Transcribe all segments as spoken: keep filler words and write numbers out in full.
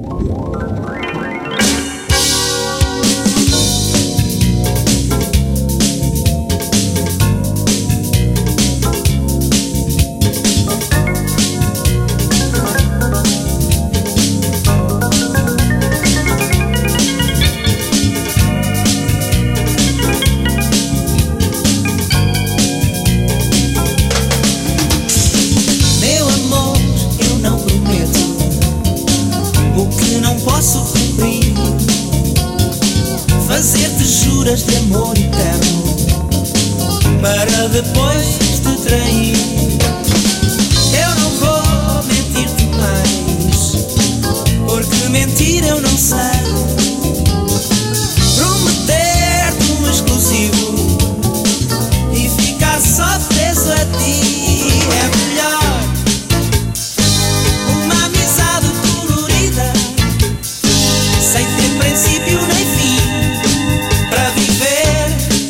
Fazer-te juras de amor eterno para depois te trair. Eu não vou mentir-te mais, porque mentir eu não sei. Prometer-te um exclusivo e ficar só preso a ti é melhor. Uma amizade colorida, sem ter princípio nem fim. Para viver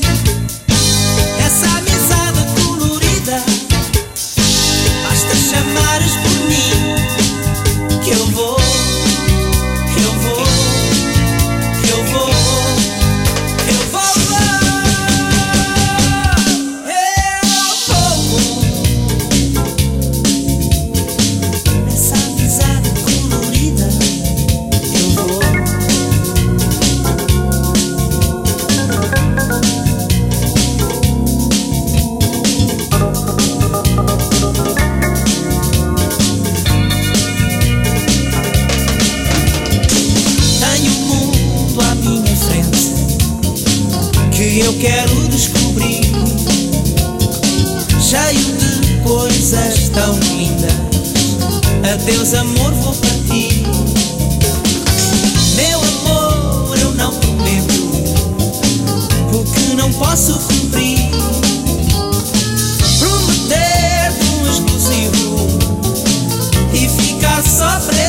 essa amizade colorida, basta chamares por mim, que eu vou, que eu vou, que eu vou, eu vou, eu vou. Essa amizade colorida, eu vou. Que eu quero descobrir, cheio de coisas tão lindas. Adeus amor, vou partir. Meu amor, eu não prometo o que não posso cumprir. Prometer-te um exclusivo e ficar só preso